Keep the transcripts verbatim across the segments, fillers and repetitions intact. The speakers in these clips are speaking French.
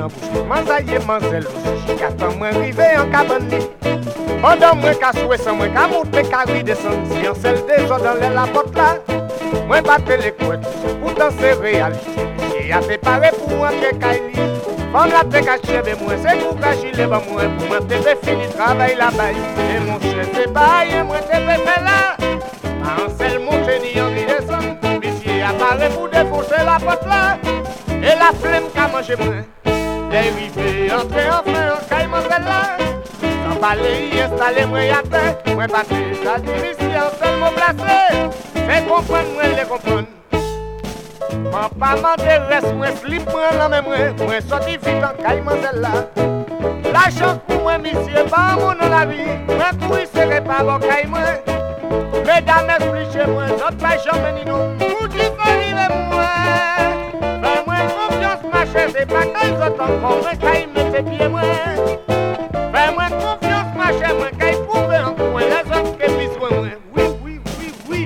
nan bouche. Manzaye manzel aussi, katan moi rive en cabane. Pendant moi ka soué sans moi ka monter ka ri descendre. Si en celle des autres dans la porte là. Moi battre les couettes, pourtant c'est réalité. J'ai a préparé pour entrer Kaili. Femme la te caché de moi, c'est pour cacher les bas moi. Pour moi te fait fini travail là-bas. Et mon chef c'est bail, moi te fait faire là. En seul monter ni en ri descendre. Monsieur apparaît pour défoncer la porte là. Et la flemme qu'a mangé moi. Dérivé, entrer enfin en caille mazel là. Sans parler, installer moi à terre. Moi passer, ça dit ici en seul mot placé. Fais comprendre, moi les comprendre. Mon pas mandé reste, moi slip, moi la même moi. Moi sorti vite en caille mazel là. La chance pour moi, monsieur, pas mon dans la vie. Moi courir serré pas mon caille moi. Mesdames, expliquez moi, notre pas jamais ni non. Vous qui arrivez moi. Fais-moi confiance, ma chère, c'est pas qu'ils entendent qu'on me caille, mettez pieds moi. Fais-moi confiance, ma chère, moi caille prouver en coin les autres qui puissent moi. Oui, oui, oui, oui.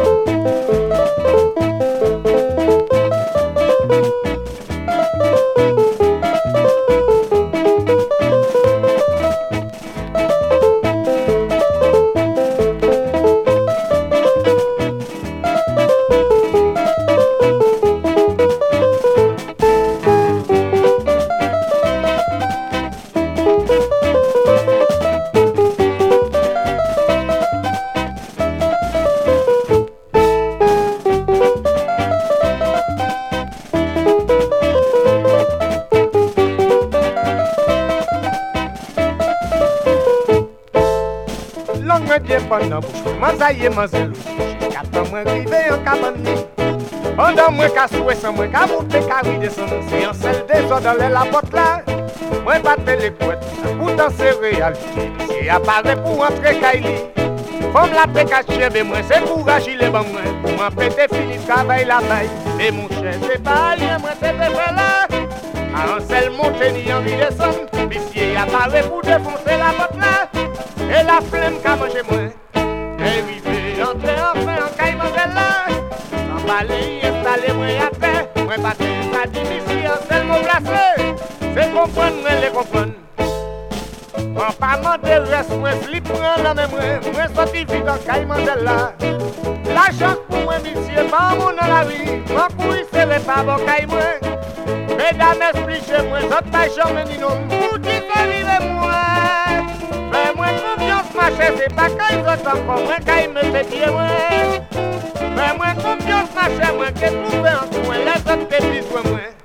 Langue me bien pendant bouche, manzaye manzel aussi. Katan moi rive en cabane. Pendant moi ka soué sans moi ka monter ka ri descendre. C'est en celle des autres dans la porte là. Moi battre les couettes, pourtant c'est réalité. C'est apparaît pour entrer Kaili. Femme la te caché de moi, c'est pour agir les bons moi. Pour m'en péter fini travail là-bas. Et mon cher, c'est pas rien, moi c'est fait là. En celle monter ni en ri descendre. Monsieur apparaît pour défoncer la porte là. Et la flemme qu'a mangé moi. Dérivé, entrer enfin en caille mazel là. Sans parler, installer moi à terre. Moi battre ça dit ici en seul mot placé. C'est comprendre, moi les comprendre. Mon pas mandé reste, moi slip prend la même moi. Moi sorti vite en caille mazel là. La chance pour moi, monsieur, pas mon dans la vie. Moi courir serré pas bon caille moi. Mesdames, expliquez moi, autres pas jamais ni non. Vous qui arrivez moi. Fais-moi confiance, ma chère, c'est pas qu'ils entendent pour moi, qu'ils me fait pieds, moi. Fais-moi confiance, ma chère, moi, que trouver en coin, les autres qui disent, moi.